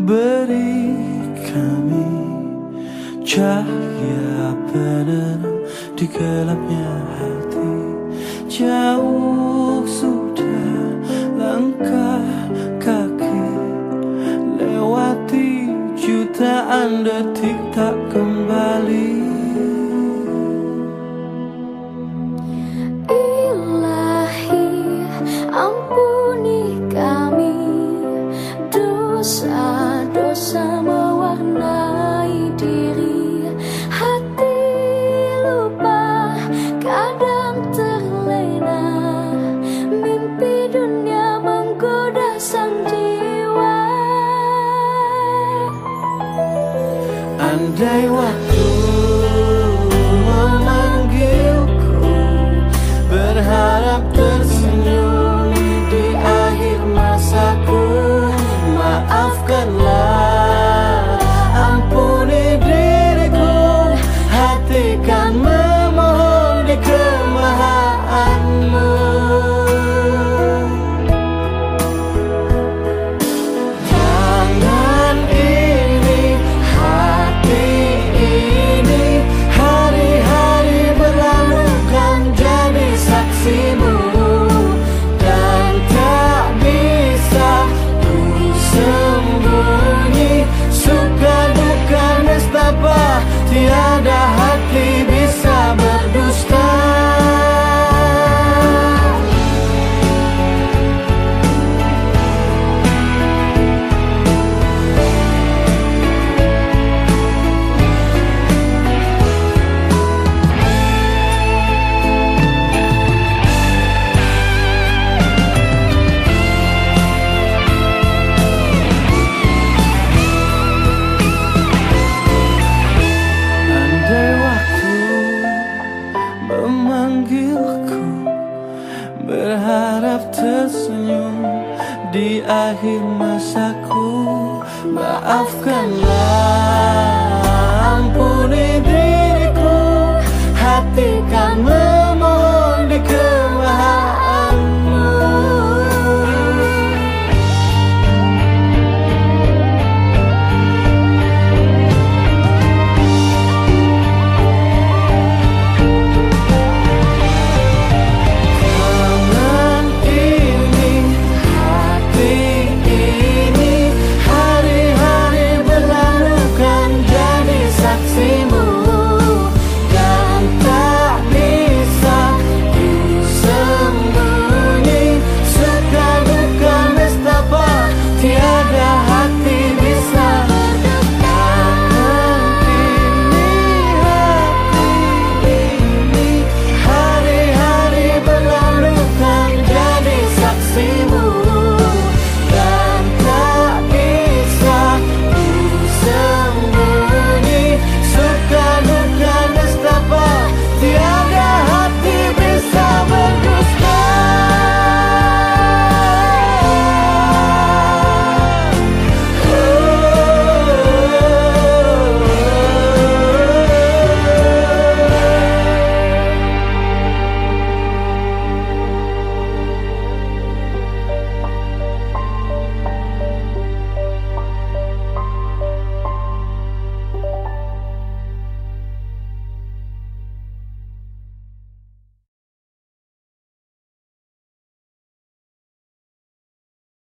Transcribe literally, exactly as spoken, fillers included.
beri kami cahaya penerang di gelapnya hati. Jauh sudah langkah kaki, lewati jutaan detik tak kembali. Ilahi, ampuni kami, dosa-dosa mewarnai diri. Hati lupa, kadang terlena, mimpi dunia menggoda sang jiwa. Andai waktu memanggilku, berharap tersenyum di akhir masaku. Maafkanlah, ampuni diriku, hati kan memohon di kemahaanmu. Tangan ini, hati ini, hari-hari berlalu kan jadi saksimu. Dan tak bisa ku sembunyi, suka duka nestapa, tiada hati bisa berdusta. Memanggilku, berharap tersenyum di akhir masaku. Maafkanlah, ampuni diriku, hati kan